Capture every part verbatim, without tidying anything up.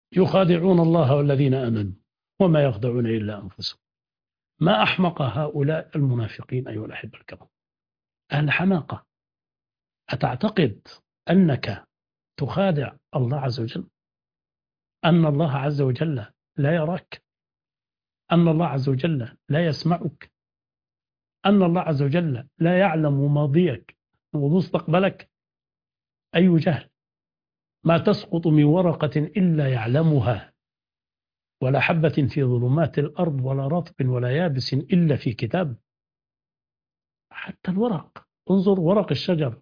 يخادعون الله والذين آمنوا وما يخدعون إلا أنفسهم. ما أحمق هؤلاء المنافقين أيها الأحبة الكرام، أهل حماقة. أتعتقد أنك تخادع الله عز وجل؟ أن الله عز وجل لا يراك؟ أن الله عز وجل لا يسمعك؟ أن الله عز وجل لا يعلم ماضيك ومستقبلك؟ أي جهل! ما تسقط من ورقة إلا يعلمها، ولا حبة في ظلمات الأرض ولا رطب ولا يابس إلا في كتاب. حتى الورق، انظر ورق الشجر،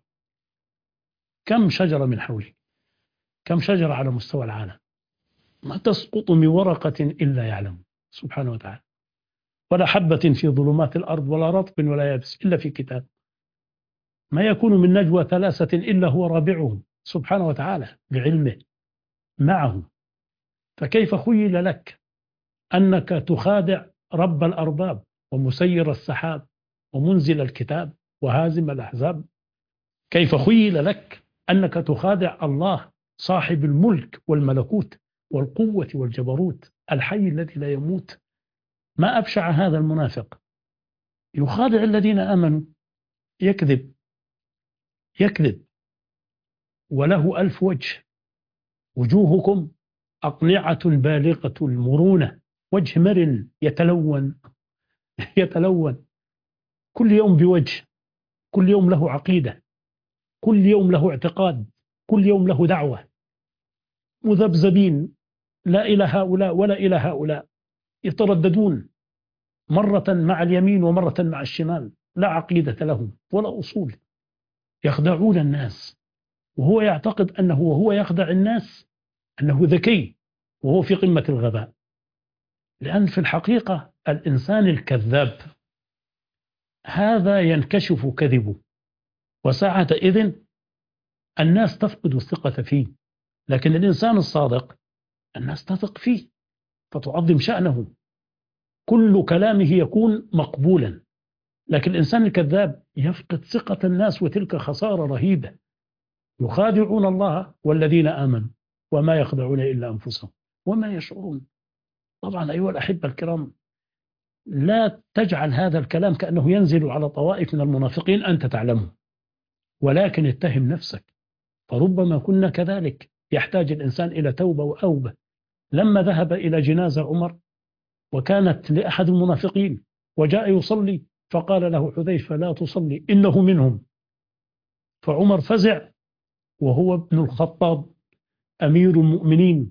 كم شجرة من حولي، كم شجرة على مستوى العالم، ما تسقط من ورقة إلا يعلم سبحانه وتعالى، ولا حبة في ظلمات الأرض ولا رطب ولا يابس إلا في كتاب. ما يكون من نجوى ثلاثة إلا هو رابعهم سبحانه وتعالى بعلمه معهم. فكيف خيل لك أنك تخادع رب الأرباب ومسير السحاب ومنزل الكتاب وهازم الأحزاب؟ كيف خيل لك أنك تخادع الله صاحب الملك والملكوت والقوة والجبروت الحي الذي لا يموت؟ ما أبشع هذا المنافق، يخادع الذين آمنوا، يكذب يكذب وله ألف وجه. وجوهكم أقنعة بالغة المرونة، وجه مرن يتلون يتلون كل يوم بوجه، كل يوم له عقيدة، كل يوم له اعتقاد، كل يوم له دعوة. مذبذبين لا إلى هؤلاء ولا إلى هؤلاء، يترددون مرة مع اليمين ومرة مع الشمال، لا عقيدة لهم ولا أصول. يخدعون الناس وهو يعتقد أنه وهو يخدع الناس أنه ذكي، وهو في قمة الغباء. لأن في الحقيقة الإنسان الكذاب هذا ينكشف كذبه، وساعة إذن الناس تفقد الثقة فيه. لكن الإنسان الصادق الناس تثق فيه فتعظم شأنه، كل كلامه يكون مقبولا. لكن الإنسان الكذاب يفقد ثقة الناس، وتلك خسارة رهيبة. يخادعون الله والذين آمنوا وما يخدعون إلا أنفسهم وما يشعرون. طبعا أيها الأحبة الكرام، لا تجعل هذا الكلام كأنه ينزل على طوائف من المنافقين أنت تعلمه، ولكن اتهم نفسك، فربما كنا كذلك. يحتاج الإنسان إلى توبة وأوبة. لما ذهب إلى جنازة عمر وكانت لأحد المنافقين وجاء يصلي، فقال له حذيفة لا تصلي إنه منهم. فعمر فزع، وهو ابن الخطاب أمير المؤمنين،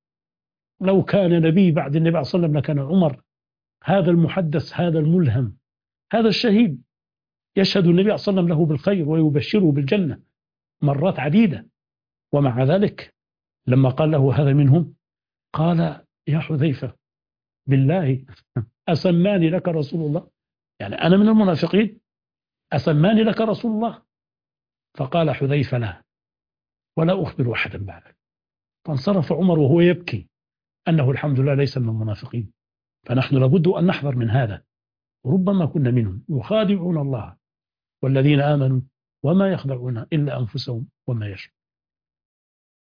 لو كان نبي بعد النبي صلى الله عليه وسلم لكان عمر. هذا المحدث، هذا الملهم، هذا الشهيد، يشهد النبي صلى الله عليه وسلم له بالخير ويبشره بالجنة مرات عديدة. ومع ذلك لما قال له هذا منهم، قال يا حذيفة بالله أسماني لك رسول الله؟ يعني أنا من المنافقين؟ أسماني لك رسول الله؟ فقال حذيفة لا، ولا أخبر أحدا بعدك. فانصرف عمر وهو يبكي أنه الحمد لله ليس من المنافقين. فنحن لابد أن نحذر من هذا، ربما كنا منهم. يخادعون الله والذين آمنوا وما يخدعون إلا أنفسهم وما يشعرون.